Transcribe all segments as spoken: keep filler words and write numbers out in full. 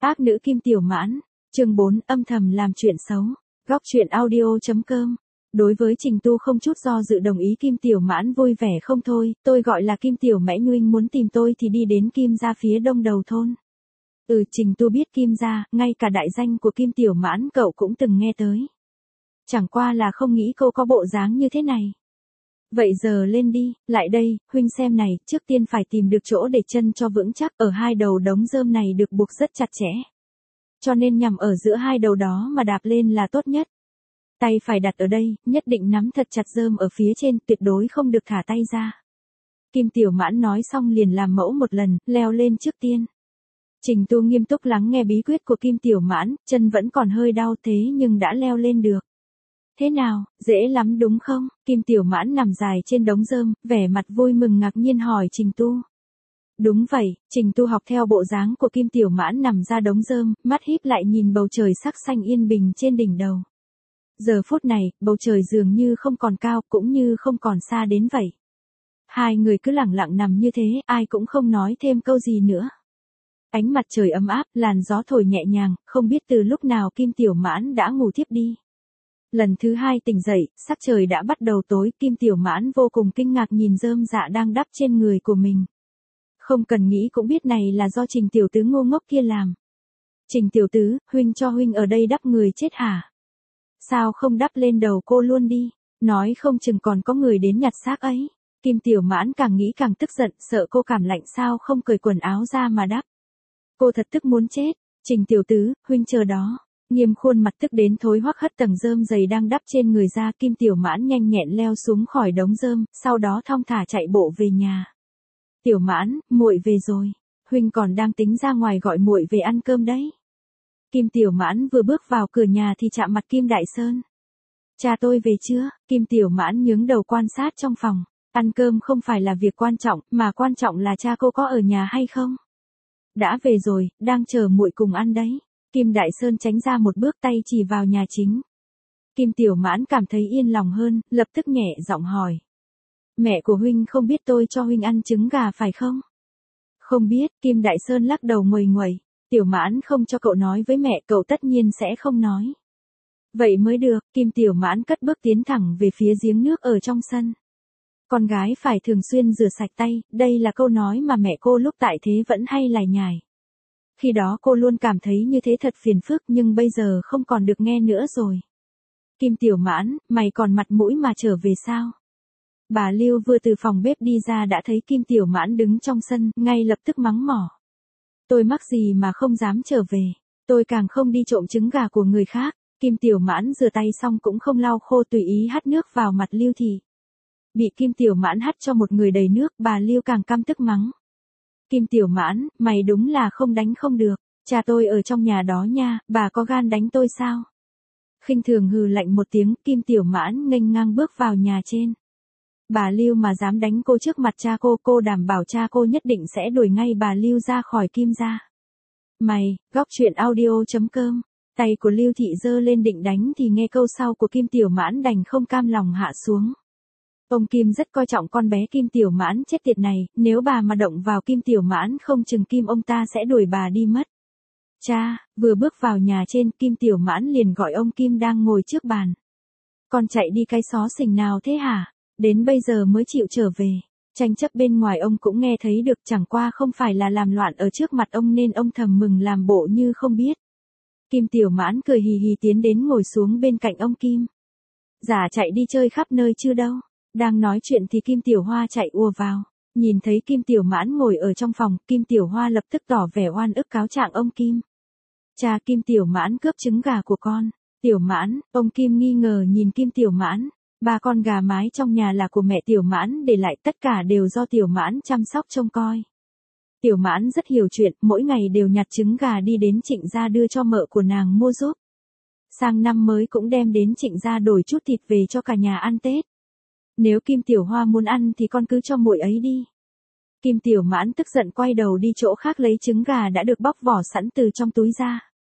Ác nữ Kim Tiểu Mãn, chương bốn, âm thầm làm chuyện xấu. Góc truyện audio.com. Đối với Trình Tu không chút do dự đồng ý, Kim Tiểu Mãn vui vẻ không thôi. Tôi gọi là Kim Tiểu Mẽ Nhuynh, muốn tìm tôi thì đi đến Kim gia phía đông đầu thôn. Ừ, Trình Tu biết Kim gia, ngay cả đại danh của Kim Tiểu Mãn cậu cũng từng nghe tới. Chẳng qua là không nghĩ cô có bộ dáng như thế này. Vậy giờ lên đi, lại đây, huynh xem này, trước tiên phải tìm được chỗ để chân cho vững chắc, ở hai đầu đống rơm này được buộc rất chặt chẽ. Cho nên nhằm ở giữa hai đầu đó mà đạp lên là tốt nhất. Tay phải đặt ở đây, nhất định nắm thật chặt rơm ở phía trên, tuyệt đối không được thả tay ra. Kim Tiểu Mãn nói xong liền làm mẫu một lần, leo lên trước tiên. Trình Tu nghiêm túc lắng nghe bí quyết của Kim Tiểu Mãn, chân vẫn còn hơi đau thế nhưng đã leo lên được. Thế nào, dễ lắm đúng không? Kim Tiểu Mãn nằm dài trên đống rơm, vẻ mặt vui mừng ngạc nhiên hỏi Trình Tu. Đúng vậy, Trình Tu học theo bộ dáng của Kim Tiểu Mãn nằm ra đống rơm, mắt híp lại nhìn bầu trời sắc xanh yên bình trên đỉnh đầu. Giờ phút này, bầu trời dường như không còn cao, cũng như không còn xa đến vậy. Hai người cứ lặng lặng nằm như thế, ai cũng không nói thêm câu gì nữa. Ánh mặt trời ấm áp, làn gió thổi nhẹ nhàng, không biết từ lúc nào Kim Tiểu Mãn đã ngủ thiếp đi. Lần thứ hai tỉnh dậy, sắc trời đã bắt đầu tối, Kim Tiểu Mãn vô cùng kinh ngạc nhìn rơm dạ đang đắp trên người của mình. Không cần nghĩ cũng biết này là do Trình tiểu tứ ngu ngốc kia làm. Trình tiểu tứ, huynh cho huynh ở đây đắp người chết hả? Sao không đắp lên đầu cô luôn đi, nói không chừng còn có người đến nhặt xác ấy. Kim Tiểu Mãn càng nghĩ càng tức giận, sợ cô cảm lạnh sao không cởi quần áo ra mà đắp. Cô thật tức muốn chết. Trình tiểu tứ, huynh chờ đó. Nghiêm khuôn mặt tức đến thối hoắc hất tầng rơm dày đang đắp trên người ra, Kim Tiểu Mãn nhanh nhẹn leo xuống khỏi đống rơm, sau đó thong thả chạy bộ về nhà. Tiểu Mãn, muội về rồi, huynh còn đang tính ra ngoài gọi muội về ăn cơm đấy. Kim Tiểu Mãn vừa bước vào cửa nhà thì chạm mặt Kim Đại Sơn. Cha tôi về chưa? Kim Tiểu Mãn nhướng đầu quan sát trong phòng. Ăn cơm không phải là việc quan trọng, mà quan trọng là cha cô có ở nhà hay không. Đã về rồi, đang chờ muội cùng ăn đấy. Kim Đại Sơn tránh ra một bước, tay chỉ vào nhà chính. Kim Tiểu Mãn cảm thấy yên lòng hơn, lập tức nhẹ giọng hỏi. Mẹ của huynh không biết tôi cho huynh ăn trứng gà phải không? Không biết, Kim Đại Sơn lắc đầu nguầy nguầy. Tiểu Mãn không cho cậu nói với mẹ, cậu tất nhiên sẽ không nói. Vậy mới được, Kim Tiểu Mãn cất bước tiến thẳng về phía giếng nước ở trong sân. Con gái phải thường xuyên rửa sạch tay, đây là câu nói mà mẹ cô lúc tại thế vẫn hay lải nhải. Khi đó cô luôn cảm thấy như thế thật phiền phức, nhưng bây giờ không còn được nghe nữa rồi. Kim Tiểu Mãn, mày còn mặt mũi mà trở về sao? Bà Lưu vừa từ phòng bếp đi ra đã thấy Kim Tiểu Mãn đứng trong sân, ngay lập tức mắng mỏ. Tôi mắc gì mà không dám trở về, tôi càng không đi trộm trứng gà của người khác. Kim Tiểu Mãn rửa tay xong cũng không lau khô, tùy ý hắt nước vào mặt Lưu Thị. Bị Kim Tiểu Mãn hắt cho một người đầy nước, bà Lưu càng căm tức mắng. Kim Tiểu Mãn, mày đúng là không đánh không được, cha tôi ở trong nhà đó nha, bà có gan đánh tôi sao? Khinh thường hừ lạnh một tiếng, Kim Tiểu Mãn nghênh ngang bước vào nhà trên. Bà Lưu mà dám đánh cô trước mặt cha cô, cô đảm bảo cha cô nhất định sẽ đuổi ngay bà Lưu ra khỏi Kim gia. Mày, góc truyện audio.com. Tay của Lưu Thị giơ lên định đánh thì nghe câu sau của Kim Tiểu Mãn đành không cam lòng hạ xuống. Ông Kim rất coi trọng con bé Kim Tiểu Mãn chết tiệt này, nếu bà mà động vào Kim Tiểu Mãn không chừng Kim ông ta sẽ đuổi bà đi mất. Cha, vừa bước vào nhà trên, Kim Tiểu Mãn liền gọi ông Kim đang ngồi trước bàn. Con chạy đi cái xó xỉnh nào thế hả? Đến bây giờ mới chịu trở về. Tranh chấp bên ngoài ông cũng nghe thấy được, chẳng qua không phải là làm loạn ở trước mặt ông nên ông thầm mừng làm bộ như không biết. Kim Tiểu Mãn cười hì hì tiến đến ngồi xuống bên cạnh ông Kim. Giả chạy đi chơi khắp nơi chưa đâu. Đang nói chuyện thì Kim Tiểu Hoa chạy ùa vào. Nhìn thấy Kim Tiểu Mãn ngồi ở trong phòng, Kim Tiểu Hoa lập tức tỏ vẻ oan ức cáo trạng ông Kim. Cha, Kim Tiểu Mãn cướp trứng gà của con. Tiểu Mãn, ông Kim nghi ngờ nhìn Kim Tiểu Mãn. Ba con gà mái trong nhà là của mẹ Tiểu Mãn để lại, tất cả đều do Tiểu Mãn chăm sóc trông coi. Tiểu Mãn rất hiểu chuyện, mỗi ngày đều nhặt trứng gà đi đến Trịnh gia đưa cho mợ của nàng mua giúp. Sang năm mới cũng đem đến Trịnh gia đổi chút thịt về cho cả nhà ăn Tết. Nếu Kim Tiểu Hoa muốn ăn thì con cứ cho muội ấy đi. Kim Tiểu Mãn tức giận quay đầu đi chỗ khác lấy trứng gà đã được bóc vỏ sẵn từ trong túi ra.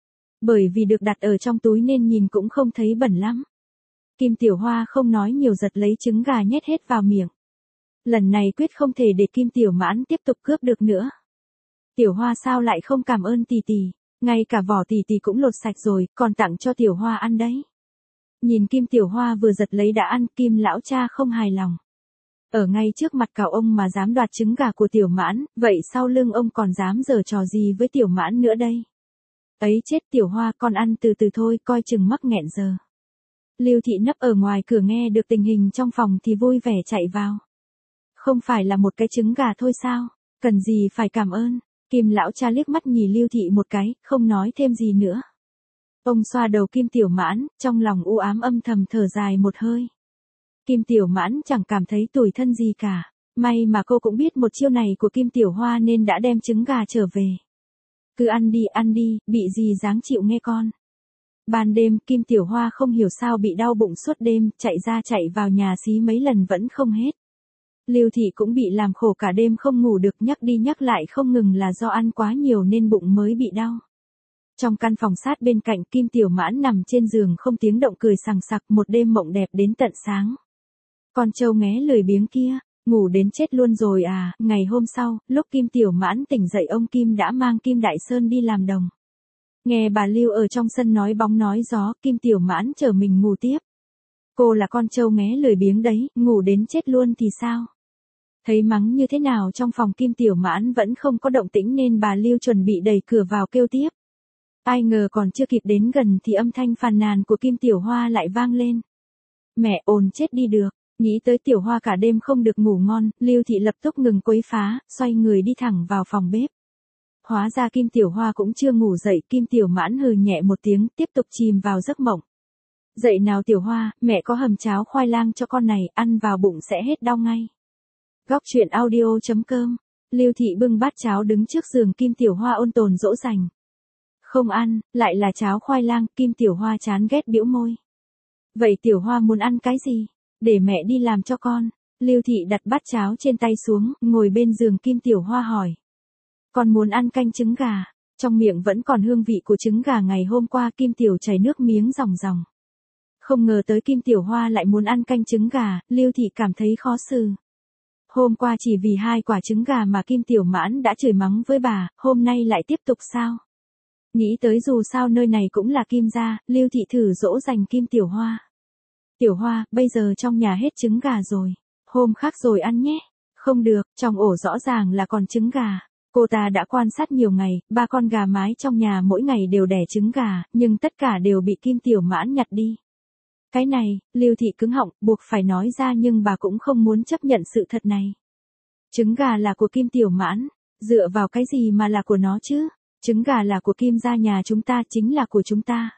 Bởi vì được đặt ở trong túi nên nhìn cũng không thấy bẩn lắm. Kim Tiểu Hoa không nói nhiều, giật lấy trứng gà nhét hết vào miệng. Lần này quyết không thể để Kim Tiểu Mãn tiếp tục cướp được nữa. Tiểu Hoa sao lại không cảm ơn tỷ tỷ? Ngay cả vỏ tỷ tỷ cũng lột sạch rồi, còn tặng cho Tiểu Hoa ăn đấy. Nhìn Kim Tiểu Hoa vừa giật lấy đã ăn, Kim lão cha không hài lòng. Ở ngay trước mặt cả ông mà dám đoạt trứng gà của Tiểu Mãn, vậy sau lưng ông còn dám giở trò gì với Tiểu Mãn nữa đây? Ấy chết, Tiểu Hoa, con ăn từ từ thôi, coi chừng mắc nghẹn giờ. Lưu Thị nấp ở ngoài cửa nghe được tình hình trong phòng thì vui vẻ chạy vào. Không phải là một cái trứng gà thôi sao? Cần gì phải cảm ơn? Kim lão cha liếc mắt nhìn Lưu Thị một cái, không nói thêm gì nữa. Ông xoa đầu Kim Tiểu Mãn, trong lòng u ám âm thầm thở dài một hơi. Kim Tiểu Mãn chẳng cảm thấy tủi thân gì cả. May mà cô cũng biết một chiêu này của Kim Tiểu Hoa nên đã đem trứng gà trở về. Cứ ăn đi, ăn đi, bị gì dáng chịu nghe con. Ban đêm, Kim Tiểu Hoa không hiểu sao bị đau bụng suốt đêm, chạy ra chạy vào nhà xí mấy lần vẫn không hết. Lưu Thị cũng bị làm khổ cả đêm không ngủ được, nhắc đi nhắc lại không ngừng là do ăn quá nhiều nên bụng mới bị đau. Trong căn phòng sát bên cạnh, Kim Tiểu Mãn nằm trên giường không tiếng động cười sằng sặc, một đêm mộng đẹp đến tận sáng. Con trâu nghé lười biếng kia, ngủ đến chết luôn rồi à? Ngày hôm sau, lúc Kim Tiểu Mãn tỉnh dậy ông Kim đã mang Kim Đại Sơn đi làm đồng. Nghe bà Lưu ở trong sân nói bóng nói gió, Kim Tiểu Mãn chờ mình ngủ tiếp. Cô là con trâu nghé lười biếng đấy, ngủ đến chết luôn thì sao? Thấy mắng như thế nào trong phòng Kim Tiểu Mãn vẫn không có động tĩnh nên bà Lưu chuẩn bị đẩy cửa vào kêu tiếp. Ai ngờ còn chưa kịp đến gần thì âm thanh phàn nàn của Kim Tiểu Hoa lại vang lên. Mẹ ồn chết đi được, nghĩ tới Tiểu Hoa cả đêm không được ngủ ngon, Lưu Thị lập tức ngừng quấy phá, xoay người đi thẳng vào phòng bếp. Hóa ra Kim Tiểu Hoa cũng chưa ngủ dậy, Kim Tiểu Mãn hừ nhẹ một tiếng, tiếp tục chìm vào giấc mộng. Dậy nào Tiểu Hoa, mẹ có hầm cháo khoai lang cho con này, ăn vào bụng sẽ hết đau ngay. Góc truyện audio chấm com. Lưu Thị bưng bát cháo đứng trước giường Kim Tiểu Hoa ôn tồn dỗ dành. Không ăn, lại là cháo khoai lang, Kim Tiểu Hoa chán ghét bĩu môi. Vậy Tiểu Hoa muốn ăn cái gì? Để mẹ đi làm cho con. Lưu Thị đặt bát cháo trên tay xuống, ngồi bên giường Kim Tiểu Hoa hỏi. Con muốn ăn canh trứng gà. Trong miệng vẫn còn hương vị của trứng gà ngày hôm qua, Kim Tiểu chảy nước miếng ròng ròng. Không ngờ tới Kim Tiểu Hoa lại muốn ăn canh trứng gà, Lưu Thị cảm thấy khó xử. Hôm qua chỉ vì hai quả trứng gà mà Kim Tiểu Mãn đã chửi mắng với bà, hôm nay lại tiếp tục sao? Nghĩ tới dù sao nơi này cũng là Kim gia, Lưu Thị thử dỗ dành Kim Tiểu Hoa. Tiểu Hoa, bây giờ trong nhà hết trứng gà rồi. Hôm khác rồi ăn nhé. Không được, trong ổ rõ ràng là còn trứng gà. Cô ta đã quan sát nhiều ngày, ba con gà mái trong nhà mỗi ngày đều đẻ trứng gà, nhưng tất cả đều bị Kim Tiểu Mãn nhặt đi. Cái này, Lưu Thị cứng họng, buộc phải nói ra nhưng bà cũng không muốn chấp nhận sự thật này. Trứng gà là của Kim Tiểu Mãn, dựa vào cái gì mà là của nó chứ? Trứng gà là của Kim gia nhà chúng ta, chính là của chúng ta.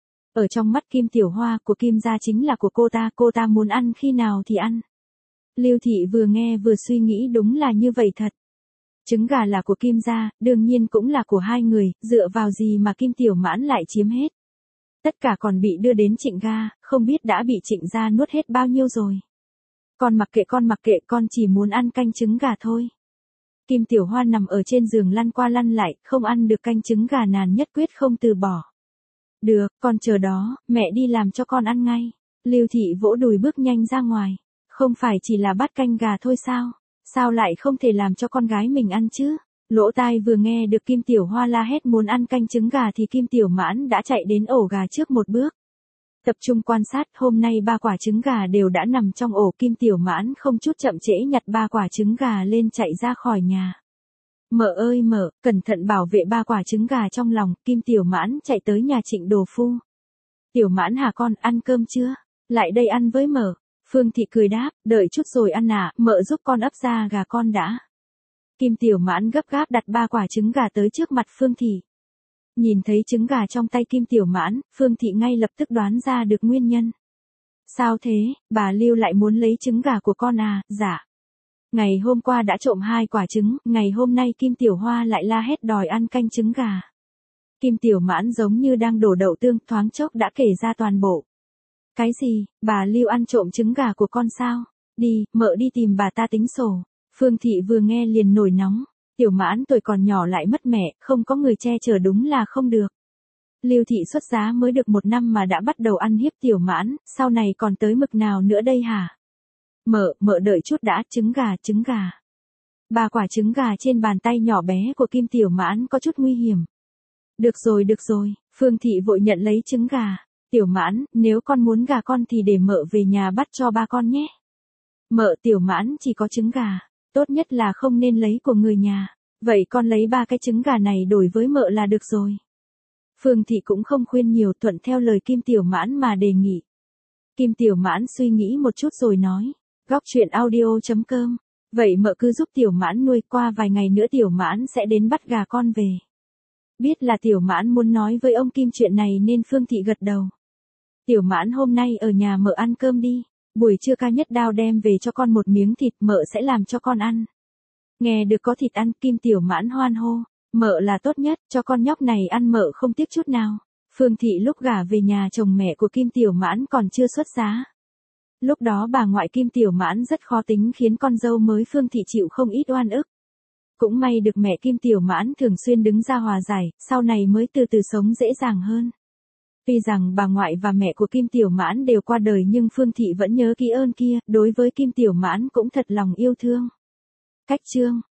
Ở trong mắt Kim Tiểu Hoa, của Kim gia chính là của cô ta, cô ta muốn ăn khi nào thì ăn. Lưu Thị vừa nghe vừa suy nghĩ, đúng là như vậy thật. Trứng gà là của Kim gia, đương nhiên cũng là của hai người, dựa vào gì mà Kim Tiểu Mãn lại chiếm hết. Tất cả còn bị đưa đến Trịnh gia, không biết đã bị Trịnh gia nuốt hết bao nhiêu rồi. Con mặc kệ con mặc kệ, con chỉ muốn ăn canh trứng gà thôi. Kim Tiểu Hoa nằm ở trên giường lăn qua lăn lại, không ăn được canh trứng gà nàng nhất quyết không từ bỏ. Được, con chờ đó, mẹ đi làm cho con ăn ngay. Lưu Thị vỗ đùi bước nhanh ra ngoài. Không phải chỉ là bát canh gà thôi sao? Sao lại không thể làm cho con gái mình ăn chứ? Lỗ tai vừa nghe được Kim Tiểu Hoa la hét muốn ăn canh trứng gà thì Kim Tiểu Mãn đã chạy đến ổ gà trước một bước. Tập trung quan sát, hôm nay ba quả trứng gà đều đã nằm trong ổ. Kim Tiểu Mãn không chút chậm trễ nhặt ba quả trứng gà lên chạy ra khỏi nhà. Mợ ơi mợ, cẩn thận bảo vệ ba quả trứng gà trong lòng. Kim Tiểu Mãn chạy tới nhà Trịnh đồ phu. Tiểu Mãn hả con, ăn cơm chưa? Lại đây ăn với mợ. Phương Thị cười đáp, đợi chút rồi ăn à, mợ giúp con ấp da gà con đã. Kim Tiểu Mãn gấp gáp đặt ba quả trứng gà tới trước mặt Phương Thị. Nhìn thấy trứng gà trong tay Kim Tiểu Mãn, Phương Thị ngay lập tức đoán ra được nguyên nhân. Sao thế, bà Lưu lại muốn lấy trứng gà của con à? Dạ. Ngày hôm qua đã trộm hai quả trứng, ngày hôm nay Kim Tiểu Hoa lại la hét đòi ăn canh trứng gà. Kim Tiểu Mãn giống như đang đổ đậu tương, thoáng chốc đã kể ra toàn bộ. Cái gì, bà Lưu ăn trộm trứng gà của con sao? Đi, mợ đi tìm bà ta tính sổ. Phương Thị vừa nghe liền nổi nóng. Tiểu Mãn tuổi còn nhỏ lại mất mẹ, không có người che chở đúng là không được. Lưu Thị xuất giá mới được một năm mà đã bắt đầu ăn hiếp Tiểu Mãn, sau này còn tới mực nào nữa đây hả? Mợ, mợ đợi chút đã, trứng gà, trứng gà. Ba quả trứng gà trên bàn tay nhỏ bé của Kim Tiểu Mãn có chút nguy hiểm. Được rồi được rồi, Phương Thị vội nhận lấy trứng gà. Tiểu Mãn, nếu con muốn gà con thì để mợ về nhà bắt cho ba con nhé. Mợ Tiểu Mãn chỉ có trứng gà, tốt nhất là không nên lấy của người nhà. Vậy con lấy ba cái trứng gà này đổi với mợ là được rồi. Phương Thị cũng không khuyên nhiều, thuận theo lời Kim Tiểu Mãn mà đề nghị. Kim Tiểu Mãn suy nghĩ một chút rồi nói, góc truyện audio chấm com, vậy mợ cứ giúp Tiểu Mãn nuôi, qua vài ngày nữa Tiểu Mãn sẽ đến bắt gà con về. Biết là Tiểu Mãn muốn nói với ông Kim chuyện này nên Phương Thị gật đầu. Tiểu Mãn hôm nay ở nhà mợ ăn cơm đi, buổi trưa ca nhất đao đem về cho con một miếng thịt, mợ sẽ làm cho con ăn. Nghe được có thịt ăn, Kim Tiểu Mãn hoan hô, mợ là tốt nhất, cho con nhóc này ăn mợ không tiếc chút nào. Phương Thị lúc gả về nhà chồng mẹ của Kim Tiểu Mãn còn chưa xuất giá. Lúc đó bà ngoại Kim Tiểu Mãn rất khó tính khiến con dâu mới Phương Thị chịu không ít oan ức. Cũng may được mẹ Kim Tiểu Mãn thường xuyên đứng ra hòa giải, sau này mới từ từ sống dễ dàng hơn. Tuy rằng bà ngoại và mẹ của Kim Tiểu Mãn đều qua đời nhưng Phương Thị vẫn nhớ kỹ ơn kia, đối với Kim Tiểu Mãn cũng thật lòng yêu thương. Cách chương